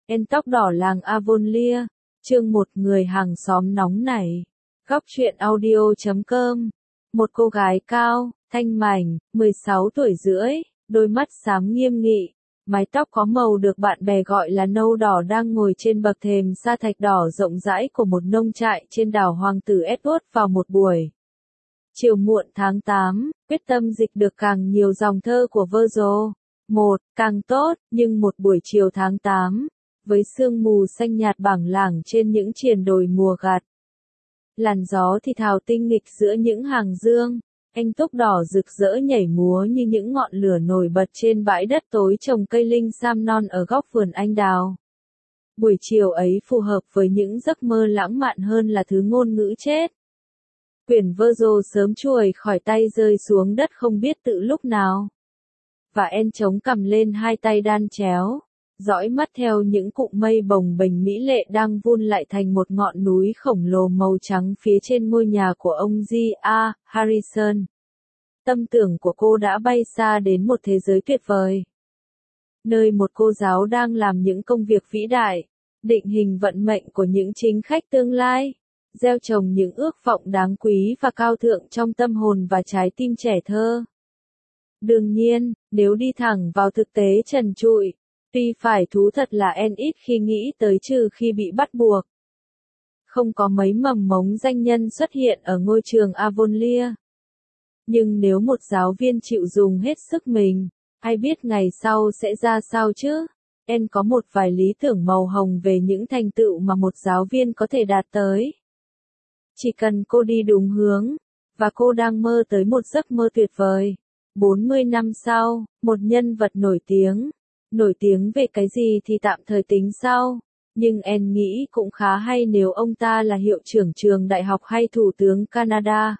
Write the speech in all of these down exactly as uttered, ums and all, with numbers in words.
Em tóc đỏ làng Avonlea, chương một người hàng xóm nóng nảy. Góc truyện audio chấm com. Một cô gái cao, thanh mảnh, mười sáu tuổi rưỡi, đôi mắt xám nghiêm nghị, mái tóc có màu được bạn bè gọi là nâu đỏ đang ngồi trên bậc thềm sa thạch đỏ rộng rãi của một nông trại trên đảo Hoàng tử Edward vào một buổi chiều muộn tháng tám, quyết tâm dịch được càng nhiều dòng thơ của Virgil. Một, càng tốt, nhưng một buổi chiều tháng tám, với sương mù xanh nhạt bảng lảng trên những triền đồi mùa gặt. Làn gió thì thào tinh nghịch giữa những hàng dương, anh túc đỏ rực rỡ nhảy múa như những ngọn lửa nổi bật trên bãi đất tối trồng cây linh sam non ở góc vườn anh đào. Buổi chiều ấy phù hợp với những giấc mơ lãng mạn hơn là thứ ngôn ngữ chết. Quyển Virgil sớm chuồi khỏi tay rơi xuống đất không biết tự lúc nào. Và En chống cằm lên hai tay đan chéo, dõi mắt theo những cụm mây bồng bềnh mỹ lệ đang vun lại thành một ngọn núi khổng lồ màu trắng phía trên ngôi nhà của ông G A Harrison. Tâm tưởng của cô đã bay xa đến một thế giới tuyệt vời, nơi một cô giáo đang làm những công việc vĩ đại, định hình vận mệnh của những chính khách tương lai, gieo trồng những ước vọng đáng quý và cao thượng trong tâm hồn và trái tim trẻ thơ. Đương nhiên, nếu đi thẳng vào thực tế trần trụi, tuy phải thú thật là En ít khi nghĩ tới trừ khi bị bắt buộc. Không có mấy mầm mống danh nhân xuất hiện ở ngôi trường Avonlea. Nhưng nếu một giáo viên chịu dùng hết sức mình, ai biết ngày sau sẽ ra sao chứ? En có một vài lý tưởng màu hồng về những thành tựu mà một giáo viên có thể đạt tới. Chỉ cần cô đi đúng hướng, và cô đang mơ tới một giấc mơ tuyệt vời. bốn mươi năm sau, một nhân vật nổi tiếng. Nổi tiếng về cái gì thì tạm thời tính sau, nhưng En nghĩ cũng khá hay nếu ông ta là hiệu trưởng trường đại học hay thủ tướng Canada.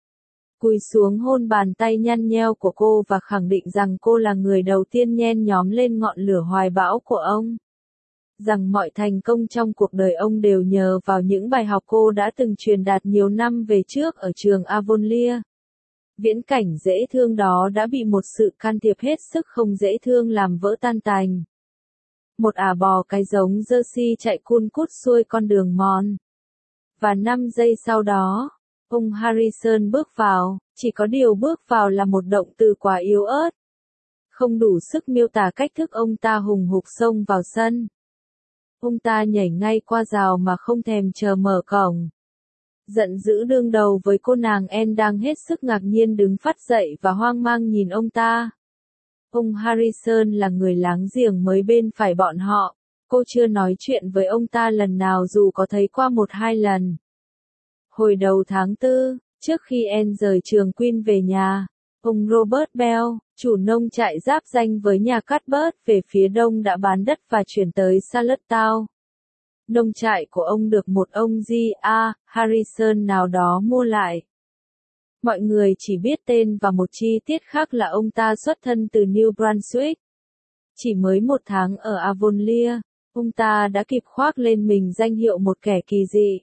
Cúi xuống hôn bàn tay nhăn nheo của cô và khẳng định rằng cô là người đầu tiên nhen nhóm lên ngọn lửa hoài bão của ông. Rằng mọi thành công trong cuộc đời ông đều nhờ vào những bài học cô đã từng truyền đạt nhiều năm về trước ở trường Avonlea. Viễn cảnh dễ thương đó đã bị một sự can thiệp hết sức không dễ thương làm vỡ tan tành. Một ả bò cái giống Jersey chạy cun cút xuôi con đường mòn. Và năm giây sau đó, ông Harrison bước vào, chỉ có điều bước vào là một động từ quá yếu ớt. Không đủ sức miêu tả cách thức ông ta hùng hục xông vào sân. Ông ta nhảy ngay qua rào mà không thèm chờ mở cổng. Giận dữ đương đầu với cô nàng En đang hết sức ngạc nhiên đứng phắt dậy và hoang mang nhìn ông ta. Ông Harrison là người láng giềng mới bên phải bọn họ, cô chưa nói chuyện với ông ta lần nào dù có thấy qua một hai lần. Hồi đầu tháng tư, trước khi En rời trường Queen về nhà, ông Robert Bell, chủ nông trại giáp ranh với nhà Cuthbert về phía đông đã bán đất và chuyển tới Charlottetown. Nông trại của ông được một ông G A Harrison nào đó mua lại. Mọi người chỉ biết tên và một chi tiết khác là ông ta xuất thân từ New Brunswick. Chỉ mới một tháng ở Avonlea, ông ta đã kịp khoác lên mình danh hiệu một kẻ kỳ dị.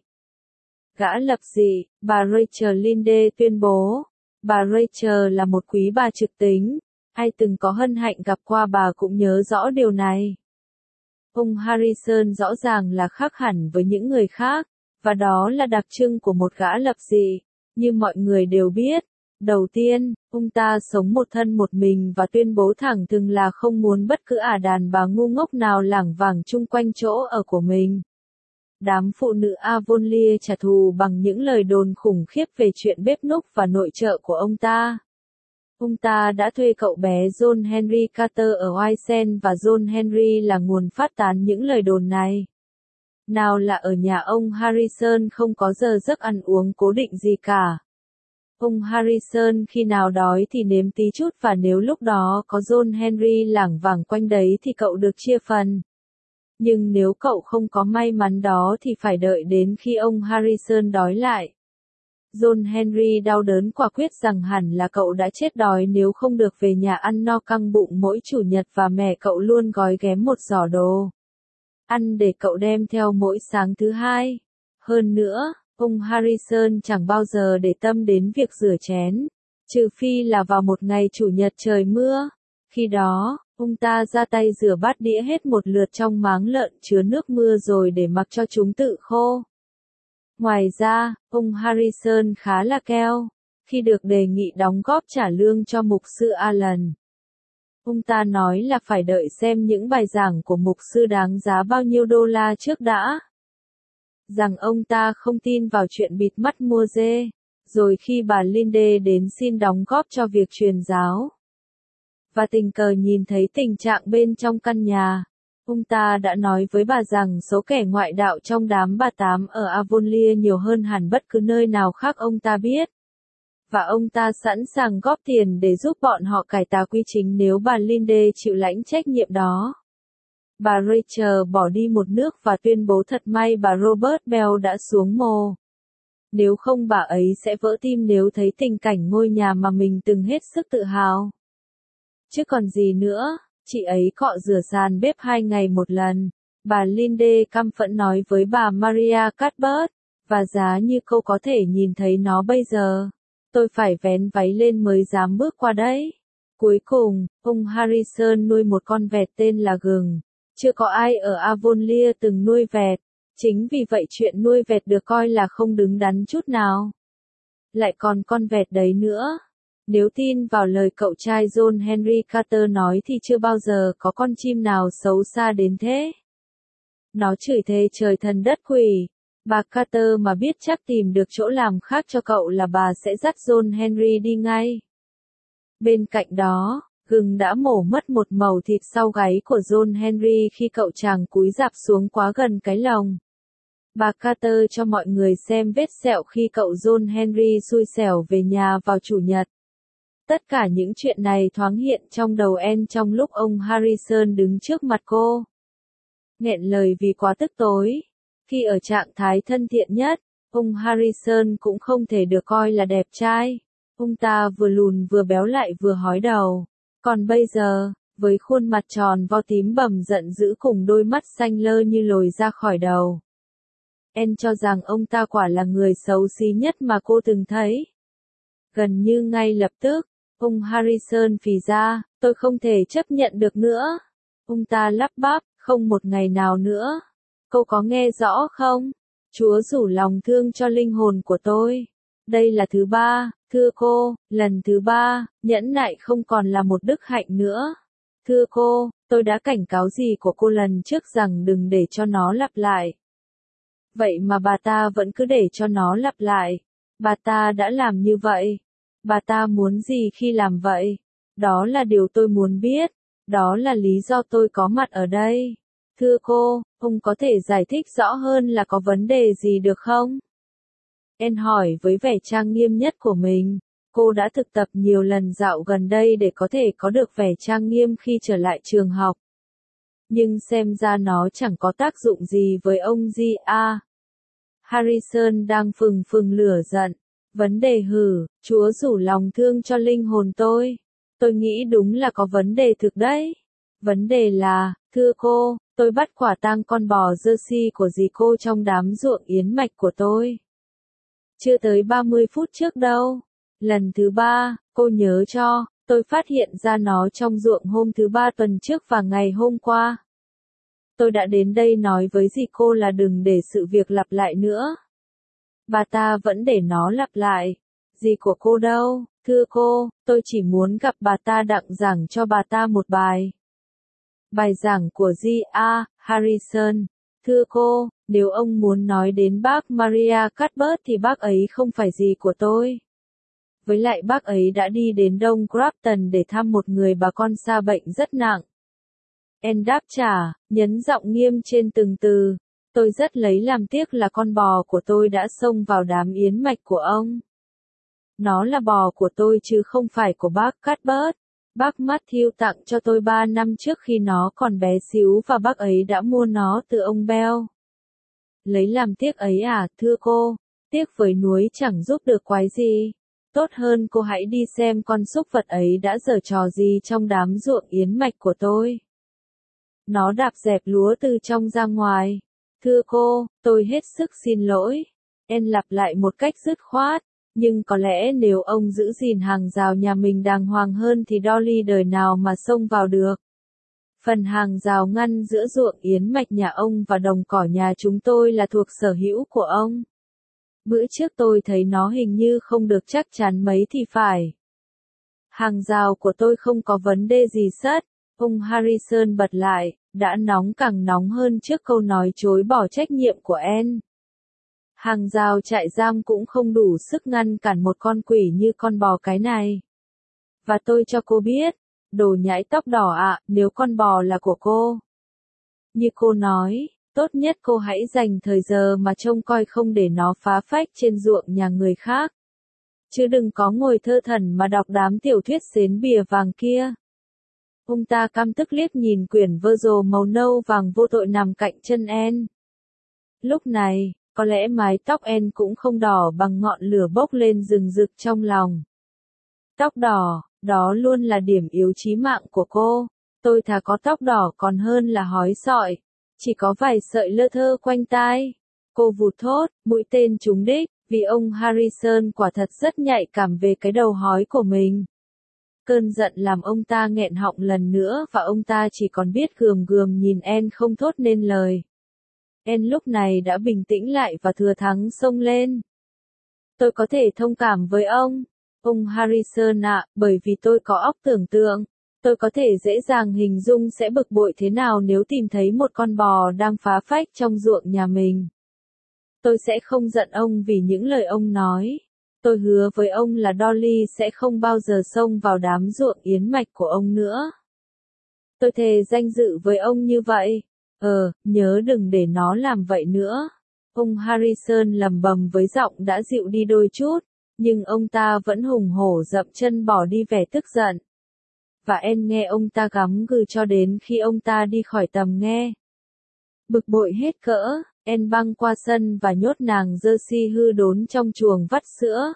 Gã lập dị, bà Rachel Linde tuyên bố. Bà Rachel là một quý bà trực tính, ai từng có hân hạnh gặp qua bà cũng nhớ rõ điều này. Ông Harrison rõ ràng là khác hẳn với những người khác, và đó là đặc trưng của một gã lập dị. Như mọi người đều biết, đầu tiên, ông ta sống một thân một mình và tuyên bố thẳng thừng là không muốn bất cứ ả đàn bà ngu ngốc nào lảng vảng chung quanh chỗ ở của mình. Đám phụ nữ Avonlea trả thù bằng những lời đồn khủng khiếp về chuyện bếp núc và nội trợ của ông ta. Ông ta đã thuê cậu bé John Henry Carter ở Wisen và John Henry là nguồn phát tán những lời đồn này. Nào là ở nhà ông Harrison không có giờ giấc ăn uống cố định gì cả. Ông Harrison khi nào đói thì nếm tí chút và nếu lúc đó có John Henry lảng vảng quanh đấy thì cậu được chia phần. Nhưng nếu cậu không có may mắn đó thì phải đợi đến khi ông Harrison đói lại. John Henry đau đớn quả quyết rằng hẳn là cậu đã chết đói nếu không được về nhà ăn no căng bụng mỗi chủ nhật và mẹ cậu luôn gói ghém một giỏ đồ ăn để cậu đem theo mỗi sáng thứ hai. Hơn nữa, ông Harrison chẳng bao giờ để tâm đến việc rửa chén, trừ phi là vào một ngày chủ nhật trời mưa. Khi đó, Ông ta ra tay rửa bát đĩa hết một lượt trong máng lợn chứa nước mưa rồi để mặc cho chúng tự khô. Ngoài ra, ông Harrison khá là keo, khi được đề nghị đóng góp trả lương cho mục sư Allen. Ông ta nói là phải đợi xem những bài giảng của mục sư đáng giá bao nhiêu đô la trước đã. Rằng ông ta không tin vào chuyện bịt mắt mua dê, rồi khi bà Linde đến xin đóng góp cho việc truyền giáo, và tình cờ nhìn thấy tình trạng bên trong căn nhà, ông ta đã nói với bà rằng số kẻ ngoại đạo trong đám bà tám ở Avonlea nhiều hơn hẳn bất cứ nơi nào khác ông ta biết. Và ông ta sẵn sàng góp tiền để giúp bọn họ cải tà quy chính nếu bà Linde chịu lãnh trách nhiệm đó. Bà Rachel bỏ đi một nước và tuyên bố thật may bà Robert Bell đã xuống mồ. Nếu không bà ấy sẽ vỡ tim nếu thấy tình cảnh ngôi nhà mà mình từng hết sức tự hào. Chứ còn gì nữa, chị ấy cọ rửa sàn bếp hai ngày một lần, bà Linde căm phẫn nói với bà Maria Cuthbert, và giá như cô có thể nhìn thấy nó bây giờ, tôi phải vén váy lên mới dám bước qua đấy. Cuối cùng, ông Harrison nuôi một con vẹt tên là Gừng. Chưa có ai ở Avonlea từng nuôi vẹt, chính vì vậy chuyện nuôi vẹt được coi là không đứng đắn chút nào. Lại còn con vẹt đấy nữa. Nếu tin vào lời cậu trai John Henry Carter nói thì chưa bao giờ có con chim nào xấu xa đến thế. Nó chửi thề trời thần đất quỷ. Bà Carter mà biết chắc tìm được chỗ làm khác cho cậu là bà sẽ dắt John Henry đi ngay. Bên cạnh đó, Gừng đã mổ mất một mẩu thịt sau gáy của John Henry khi cậu chàng cúi rạp xuống quá gần cái lồng. Bà Carter cho mọi người xem vết sẹo khi cậu John Henry xui xẻo về nhà vào Chủ nhật. Tất cả những chuyện này thoáng hiện trong đầu Anne trong lúc ông Harrison đứng trước mặt cô. Nghẹn lời vì quá tức tối. Khi ở trạng thái thân thiện nhất, ông Harrison cũng không thể được coi là đẹp trai. Ông ta vừa lùn vừa béo lại vừa hói đầu. Còn bây giờ, với khuôn mặt tròn vo tím bầm giận dữ cùng đôi mắt xanh lơ như lồi ra khỏi đầu, Anne cho rằng ông ta quả là người xấu xí nhất mà cô từng thấy. Gần như ngay lập tức, ông Harrison phì ra, tôi không thể chấp nhận được nữa. Ông ta lắp bắp, không một ngày nào nữa. Cô có nghe rõ không? Chúa rủ lòng thương cho linh hồn của tôi. Đây là thứ ba, thưa cô, lần thứ ba, nhẫn nại không còn là một đức hạnh nữa. Thưa cô, tôi đã cảnh cáo gì của cô lần trước rằng đừng để cho nó lặp lại. Vậy mà bà ta vẫn cứ để cho nó lặp lại. Bà ta đã làm như vậy. Bà ta muốn gì khi làm vậy? Đó là điều tôi muốn biết. Đó là lý do tôi có mặt ở đây. Thưa cô, ông có thể giải thích rõ hơn là có vấn đề gì được không? Anne hỏi với vẻ trang nghiêm nhất của mình. Cô đã thực tập nhiều lần dạo gần đây để có thể có được vẻ trang nghiêm khi trở lại trường học. Nhưng xem ra nó chẳng có tác dụng gì với ông G A. Harrison đang phừng phừng lửa giận. Vấn đề hử, Chúa rủ lòng thương cho linh hồn tôi. Tôi nghĩ đúng là có vấn đề thực đấy. Vấn đề là, thưa cô, tôi bắt quả tang con bò Jersey của dì cô trong đám ruộng yến mạch của tôi. Chưa tới ba mươi phút trước đâu. Lần thứ ba, cô nhớ cho, tôi phát hiện ra nó trong ruộng hôm thứ ba tuần trước và ngày hôm qua. Tôi đã đến đây nói với dì cô là đừng để sự việc lặp lại nữa. Bà ta vẫn để nó lặp lại. Dì của cô đâu, thưa cô, tôi chỉ muốn gặp bà ta đặng giảng cho bà ta một bài. Bài giảng của G A. Harrison. Thưa cô, nếu ông muốn nói đến bác Maria Cuthbert thì bác ấy không phải dì của tôi. Với lại bác ấy đã đi đến Đông Grafton để thăm một người bà con xa bệnh rất nặng. Anne đáp trả, nhấn giọng nghiêm trên từng từ. Tôi rất lấy làm tiếc là con bò của tôi đã xông vào đám yến mạch của ông. Nó là bò của tôi chứ không phải của bác Cuthbert. Bác Matthew tặng cho tôi ba năm trước khi nó còn bé xíu và bác ấy đã mua nó từ ông Bell. Lấy làm tiếc ấy à, thưa cô, tiếc với núi chẳng giúp được quái gì. Tốt hơn cô hãy đi xem con súc vật ấy đã giở trò gì trong đám ruộng yến mạch của tôi. Nó đạp dẹp lúa từ trong ra ngoài. Thưa cô, tôi hết sức xin lỗi. Anne lặp lại một cách dứt khoát. Nhưng có lẽ nếu ông giữ gìn hàng rào nhà mình đàng hoàng hơn thì Dolly đời nào mà xông vào được. Phần hàng rào ngăn giữa ruộng yến mạch nhà ông và đồng cỏ nhà chúng tôi là thuộc sở hữu của ông. Bữa trước tôi thấy nó hình như không được chắc chắn mấy thì phải. Hàng rào của tôi không có vấn đề gì sất, ông Harrison bật lại, đã nóng càng nóng hơn trước câu nói chối bỏ trách nhiệm của Anne. Hàng rào trại giam cũng không đủ sức ngăn cản một con quỷ như con bò cái này. Và tôi cho cô biết, đồ nhãi tóc đỏ ạ, nếu con bò là của cô. Như cô nói, tốt nhất cô hãy dành thời giờ mà trông coi không để nó phá phách trên ruộng nhà người khác. Chứ đừng có ngồi thơ thẩn mà đọc đám tiểu thuyết xến bìa vàng kia. Ông ta căm tức liếc nhìn quyển vơ rồ màu nâu vàng vô tội nằm cạnh chân Anne. Lúc này, có lẽ mái tóc Anne cũng không đỏ bằng ngọn lửa bốc lên rừng rực trong lòng. Tóc đỏ, đó luôn là điểm yếu chí mạng của cô. Tôi thà có tóc đỏ còn hơn là hói sọi. Chỉ có vài sợi lơ thơ quanh tai. Cô vụt thốt, mũi tên trúng đích, vì ông Harrison quả thật rất nhạy cảm về cái đầu hói của mình. Cơn giận làm ông ta nghẹn họng lần nữa và ông ta chỉ còn biết gườm gườm nhìn Anne không thốt nên lời. Anne lúc này đã bình tĩnh lại và thừa thắng xông lên. Tôi có thể thông cảm với ông, ông Harrison ạ, bởi vì tôi có óc tưởng tượng. Tôi có thể dễ dàng hình dung sẽ bực bội thế nào nếu tìm thấy một con bò đang phá phách trong ruộng nhà mình. Tôi sẽ không giận ông vì những lời ông nói. Tôi hứa với ông là Dolly sẽ không bao giờ xông vào đám ruộng yến mạch của ông nữa. Tôi thề danh dự với ông như vậy. Ờ, nhớ đừng để nó làm vậy nữa. Ông Harrison lầm bầm với giọng đã dịu đi đôi chút, nhưng ông ta vẫn hùng hổ dậm chân bỏ đi vẻ tức giận. Và Anne nghe ông ta gắm gừ cho đến khi ông ta đi khỏi tầm nghe. Bực bội hết cỡ, Anne băng qua sân và nhốt nàng Jersey hư đốn trong chuồng vắt sữa.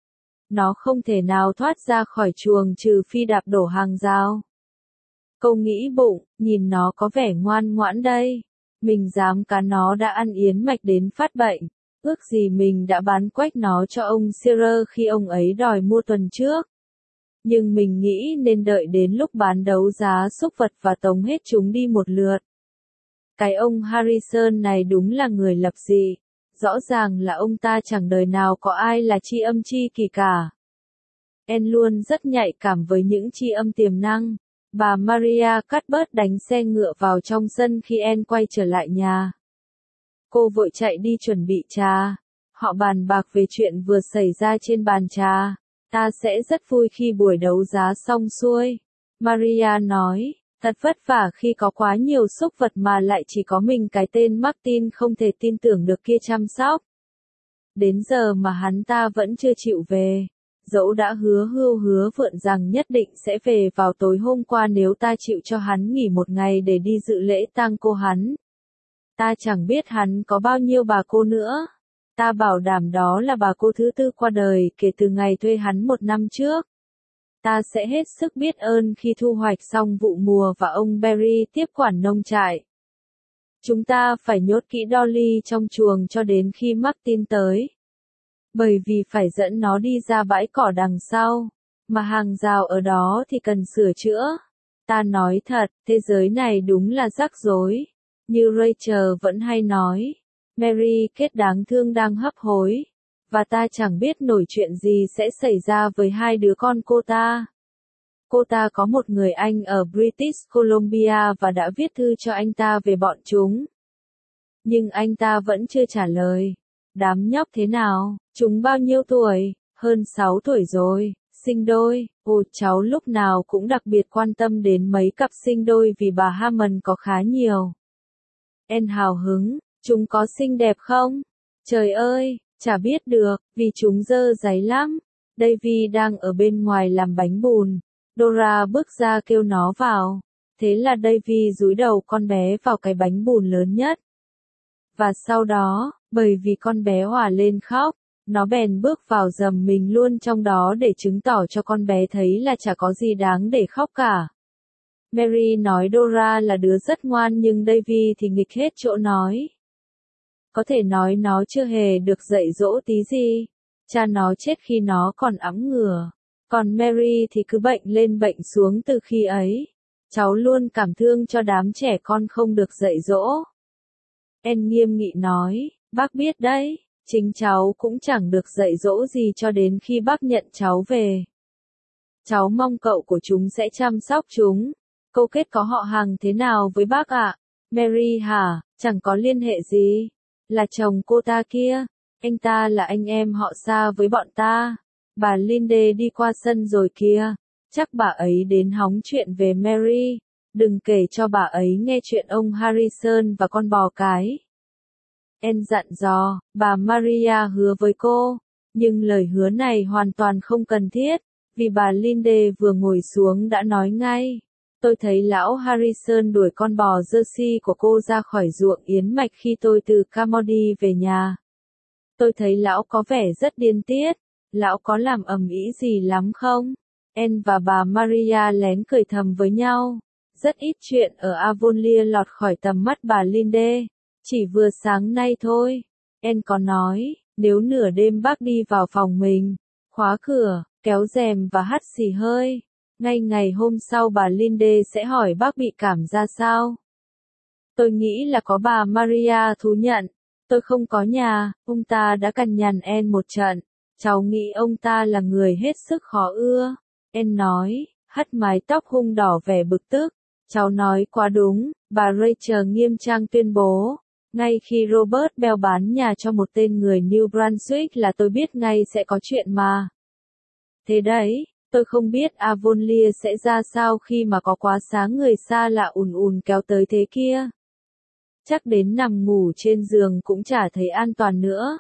Nó không thể nào thoát ra khỏi chuồng trừ phi đạp đổ hàng rào. Cô nghĩ bụng, nhìn nó có vẻ ngoan ngoãn đây. Mình dám cá nó đã ăn yến mạch đến phát bệnh. Ước gì mình đã bán quách nó cho ông Shearer khi ông ấy đòi mua tuần trước. Nhưng mình nghĩ nên đợi đến lúc bán đấu giá súc vật và tống hết chúng đi một lượt. Cái ông Harrison này đúng là người lập dị. Rõ ràng là ông ta chẳng đời nào có ai là tri âm chi kỳ cả. Anne luôn rất nhạy cảm với những tri âm tiềm năng. Bà Maria Cuthbert đánh xe ngựa vào trong sân khi Anne quay trở lại nhà. Cô vội chạy đi chuẩn bị trà. Họ bàn bạc về chuyện vừa xảy ra trên bàn trà. Ta sẽ rất vui khi buổi đấu giá xong xuôi. Maria nói, thật vất vả khi có quá nhiều súc vật mà lại chỉ có mình cái tên Martin không thể tin tưởng được kia chăm sóc. Đến giờ mà hắn ta vẫn chưa chịu về. Dẫu đã hứa hưu hứa vượn rằng nhất định sẽ về vào tối hôm qua nếu ta chịu cho hắn nghỉ một ngày để đi dự lễ tang cô hắn. Ta chẳng biết hắn có bao nhiêu bà cô nữa. Ta bảo đảm đó là bà cô thứ tư qua đời kể từ ngày thuê hắn một năm trước. Ta sẽ hết sức biết ơn khi thu hoạch xong vụ mùa và ông Barry tiếp quản nông trại. Chúng ta phải nhốt kỹ Dolly trong chuồng cho đến khi Martin tới. Bởi vì phải dẫn nó đi ra bãi cỏ đằng sau, mà hàng rào ở đó thì cần sửa chữa. Ta nói thật, thế giới này đúng là rắc rối. Như Rachel vẫn hay nói, Mary Kate đáng thương đang hấp hối. Và ta chẳng biết nổi chuyện gì sẽ xảy ra với hai đứa con cô ta. Cô ta có một người anh ở British Columbia và đã viết thư cho anh ta về bọn chúng. Nhưng anh ta vẫn chưa trả lời. Đám nhóc thế nào? Chúng bao nhiêu tuổi? Hơn sáu tuổi rồi. Sinh đôi. Ồ, cháu lúc nào cũng đặc biệt quan tâm đến mấy cặp sinh đôi vì bà Hammond có khá nhiều. Anne hào hứng. Chúng có xinh đẹp không? Trời ơi, chả biết được, vì chúng dơ dáy lắm. Davy đang ở bên ngoài làm bánh bùn. Dora bước ra kêu nó vào. Thế là Davy dúi đầu con bé vào cái bánh bùn lớn nhất. Và sau đó, bởi vì con bé òa lên khóc, nó bèn bước vào dầm mình luôn trong đó để chứng tỏ cho con bé thấy là chả có gì đáng để khóc cả. Mary nói Dora là đứa rất ngoan nhưng Davy thì nghịch hết chỗ nói. Có thể nói nó chưa hề được dạy dỗ tí gì. Cha nó chết khi nó còn ẵm ngửa. Còn Mary thì cứ bệnh lên bệnh xuống từ khi ấy. Cháu luôn cảm thương cho đám trẻ con không được dạy dỗ. Anne nghiêm nghị nói, bác biết đấy, chính cháu cũng chẳng được dạy dỗ gì cho đến khi bác nhận cháu về. Cháu mong cậu của chúng sẽ chăm sóc chúng. Câu kết có họ hàng thế nào với bác ạ? Mary hả? Chẳng có liên hệ gì. Là chồng cô ta kia. Anh ta là anh em họ xa với bọn ta. Bà Linde đi qua sân rồi kìa. Chắc bà ấy đến hóng chuyện về Mary. Đừng kể cho bà ấy nghe chuyện ông Harrison và con bò cái. Anne dặn dò, bà Maria hứa với cô. Nhưng lời hứa này hoàn toàn không cần thiết. Vì bà Linde vừa ngồi xuống đã nói ngay. Tôi thấy lão Harrison đuổi con bò Jersey của cô ra khỏi ruộng yến mạch khi tôi từ Carmody về nhà. Tôi thấy lão có vẻ rất điên tiết. Lão có làm ầm ĩ gì lắm không? Anne và bà Maria lén cười thầm với nhau. Rất ít chuyện ở Avonlea lọt khỏi tầm mắt bà Linde. Chỉ vừa sáng nay thôi. Anne có nói, nếu nửa đêm bác đi vào phòng mình, khóa cửa, kéo rèm và hắt xì hơi, ngay ngày hôm sau bà Linde sẽ hỏi bác bị cảm ra sao. Tôi nghĩ là có bà Maria thú nhận. Tôi không có nhà, ông ta đã cằn nhằn Anne một trận. Cháu nghĩ ông ta là người hết sức khó ưa. Anne nói, hất mái tóc hung đỏ vẻ bực tức. Cháu nói quá đúng, bà Rachel nghiêm trang tuyên bố. Ngay khi Robert Bell bán nhà cho một tên người New Brunswick là tôi biết ngay sẽ có chuyện mà. Thế đấy, tôi không biết Avonlea sẽ ra sao khi mà có quá sáng người xa lạ ùn ùn kéo tới thế kia. Chắc đến nằm ngủ trên giường cũng chả thấy an toàn nữa.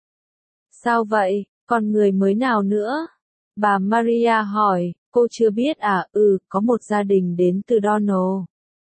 Sao vậy, còn người mới nào nữa? Bà Maria hỏi, cô chưa biết à? Ừ, có một gia đình đến từ Donald.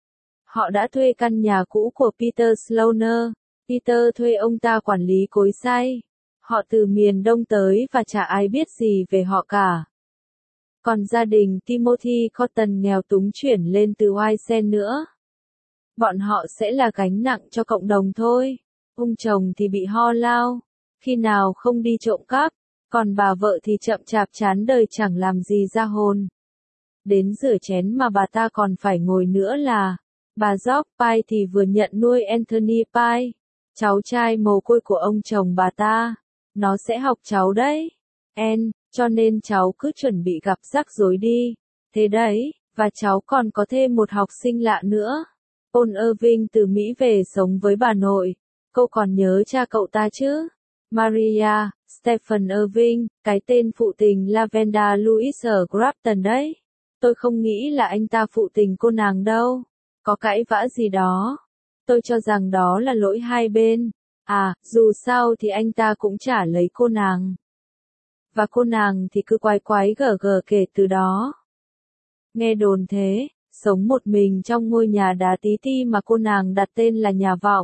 Họ đã thuê căn nhà cũ của Peter Sloaner. Peter thuê ông ta quản lý cối xay. Họ từ miền Đông tới và chả ai biết gì về họ cả. Còn gia đình Timothy Cotton nghèo túng chuyển lên từ Wisen nữa. Bọn họ sẽ là gánh nặng cho cộng đồng thôi. Ông chồng thì bị ho lao. Khi nào không đi trộm cắp. Còn bà vợ thì chậm chạp chán đời chẳng làm gì ra hồn. Đến rửa chén mà bà ta còn phải ngồi nữa là. Bà George Pye thì vừa nhận nuôi Anthony Pye. Cháu trai mồ côi của ông chồng bà ta. Nó sẽ học cháu đấy. Anne, cho nên cháu cứ chuẩn bị gặp rắc rối đi. Thế đấy, và cháu còn có thêm một học sinh lạ nữa. Paul Irving từ Mỹ về sống với bà nội. Cậu còn nhớ cha cậu ta chứ? Maria, Stephen Irving, cái tên phụ tình Lavenda Louise ở Grafton đấy. Tôi không nghĩ là anh ta phụ tình cô nàng đâu. Có cãi vã gì đó. Tôi cho rằng đó là lỗi hai bên. À, dù sao thì anh ta cũng chả lấy cô nàng. Và cô nàng thì cứ quái quái gở gở kể từ đó. Nghe đồn thế, sống một mình trong ngôi nhà đá tí ti mà cô nàng đặt tên là nhà vọng.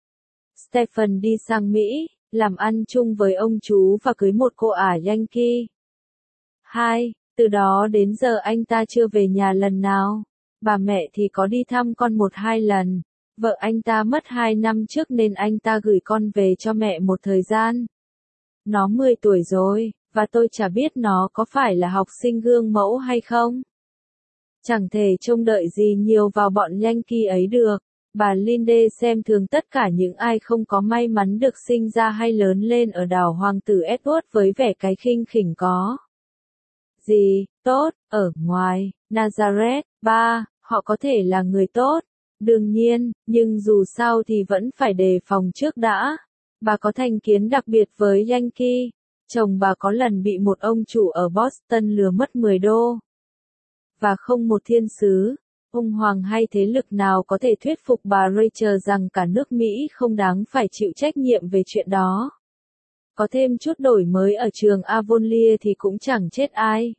Stephen đi sang Mỹ, làm ăn chung với ông chú và cưới một cô ả Yankee. Hai, từ đó đến giờ anh ta chưa về nhà lần nào. Bà mẹ thì có đi thăm con một hai lần. Vợ anh ta mất hai năm trước nên anh ta gửi con về cho mẹ một thời gian. Nó mười tuổi rồi, và tôi chả biết nó có phải là học sinh gương mẫu hay không. Chẳng thể trông đợi gì nhiều vào bọn Yankee ấy được. Bà Linde xem thường tất cả những ai không có may mắn được sinh ra hay lớn lên ở đảo Hoàng tử Edward với vẻ cái khinh khỉnh có. Gì, tốt, ở ngoài, Nazareth, ba, họ có thể là người tốt. Đương nhiên, nhưng dù sao thì vẫn phải đề phòng trước đã. Bà có thành kiến đặc biệt với Yankee. Chồng bà có lần bị một ông chủ ở Boston lừa mất mười đô. Và không một thiên sứ, ông hoàng hay thế lực nào có thể thuyết phục bà Rachel rằng cả nước Mỹ không đáng phải chịu trách nhiệm về chuyện đó. Có thêm chút đổi mới ở trường Avonlea thì cũng chẳng chết ai.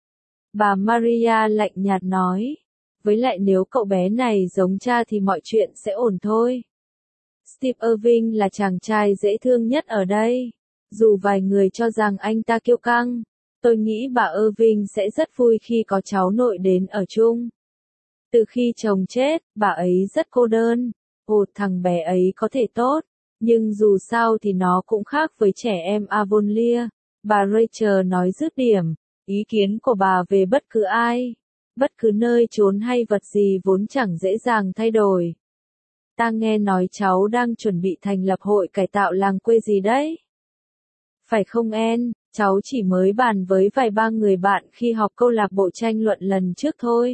Bà Maria lạnh nhạt nói. Với lại nếu cậu bé này giống cha thì mọi chuyện sẽ ổn thôi. Steve Irving là chàng trai dễ thương nhất ở đây. Dù vài người cho rằng anh ta kiêu căng, tôi nghĩ bà Irving sẽ rất vui khi có cháu nội đến ở chung. Từ khi chồng chết, bà ấy rất cô đơn. Ồ, thằng bé ấy có thể tốt, nhưng dù sao thì nó cũng khác với trẻ em Avonlea. Bà Rachel nói dứt điểm, ý kiến của bà về bất cứ ai. Bất cứ nơi trốn hay vật gì vốn chẳng dễ dàng thay đổi. Ta nghe nói cháu đang chuẩn bị thành lập hội cải tạo làng quê gì đấy? Phải không En? Cháu chỉ mới bàn với vài ba người bạn khi họp câu lạc bộ tranh luận lần trước thôi.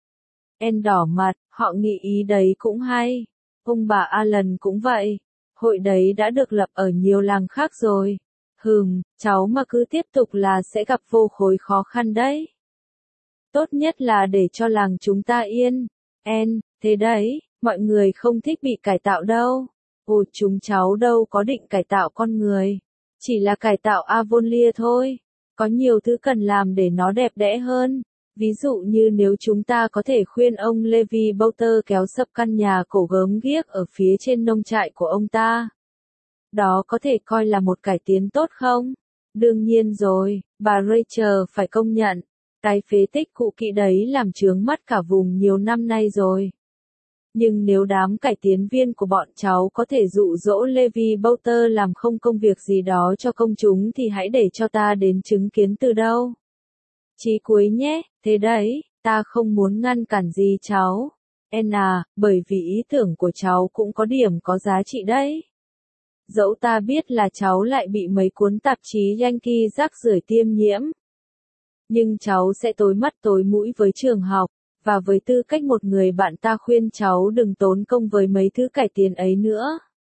En đỏ mặt, họ nghĩ ý đấy cũng hay. Ông bà Alan cũng vậy. Hội đấy đã được lập ở nhiều làng khác rồi. Hừm, cháu mà cứ tiếp tục là sẽ gặp vô khối khó khăn đấy. Tốt nhất là để cho làng chúng ta yên. En, thế đấy, mọi người không thích bị cải tạo đâu. Ồ, chúng cháu đâu có định cải tạo con người. Chỉ là cải tạo Avonlea thôi. Có nhiều thứ cần làm để nó đẹp đẽ hơn. Ví dụ như nếu chúng ta có thể khuyên ông Levi Bowter kéo sập căn nhà cổ gớm ghiếc ở phía trên nông trại của ông ta. Đó có thể coi là một cải tiến tốt không? Đương nhiên rồi, bà Rachel phải công nhận. Cái phế tích cũ kỹ đấy làm chướng mắt cả vùng nhiều năm nay rồi. Nhưng nếu đám cải tiến viên của bọn cháu có thể dụ dỗ Levi Bowter làm không công việc gì đó cho công chúng thì hãy để cho ta đến chứng kiến từ đâu. Chí cuối nhé, thế đấy, ta không muốn ngăn cản gì cháu. En à, bởi vì ý tưởng của cháu cũng có điểm có giá trị đấy. Dẫu ta biết là cháu lại bị mấy cuốn tạp chí Yankee rác rưởi tiêm nhiễm. Nhưng cháu sẽ tối mắt tối mũi với trường học, và với tư cách một người bạn ta khuyên cháu đừng tốn công với mấy thứ cải tiến ấy nữa.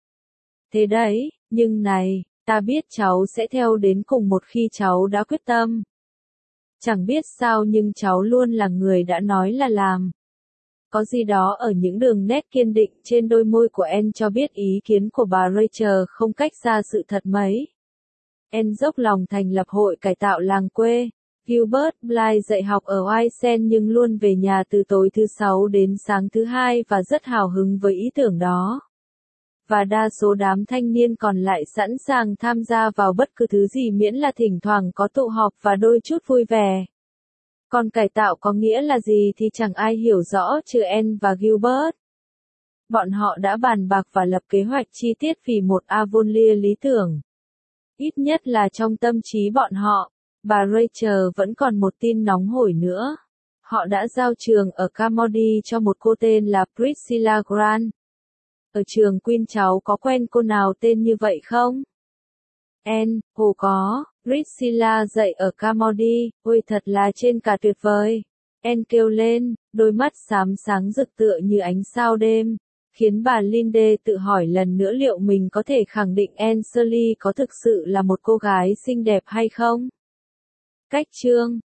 Thế đấy, nhưng này, ta biết cháu sẽ theo đến cùng một khi cháu đã quyết tâm. Chẳng biết sao nhưng cháu luôn là người đã nói là làm. Có gì đó ở những đường nét kiên định trên đôi môi của En cho biết ý kiến của bà Rachel không cách xa sự thật mấy. En dốc lòng thành lập hội cải tạo làng quê. Gilbert Blythe dạy học ở Wisen nhưng luôn về nhà từ tối thứ sáu đến sáng thứ hai và rất hào hứng với ý tưởng đó. Và đa số đám thanh niên còn lại sẵn sàng tham gia vào bất cứ thứ gì miễn là thỉnh thoảng có tụ họp và đôi chút vui vẻ. Còn cải tạo có nghĩa là gì thì chẳng ai hiểu rõ trừ En và Gilbert. Bọn họ đã bàn bạc và lập kế hoạch chi tiết vì một Avonlea lý tưởng. Ít nhất là trong tâm trí bọn họ. Bà Rachel vẫn còn một tin nóng hổi nữa. Họ đã giao trường ở Carmody cho một cô tên là Priscilla Grant. Ở trường Queen cháu có quen cô nào tên như vậy không? En, ồ có, Priscilla dạy ở Carmody, ôi thật là trên cả tuyệt vời. En kêu lên, đôi mắt xám sáng rực tựa như ánh sao đêm, khiến bà Linde tự hỏi lần nữa liệu mình có thể khẳng định Anne Shirley có thực sự là một cô gái xinh đẹp hay không. Cách chương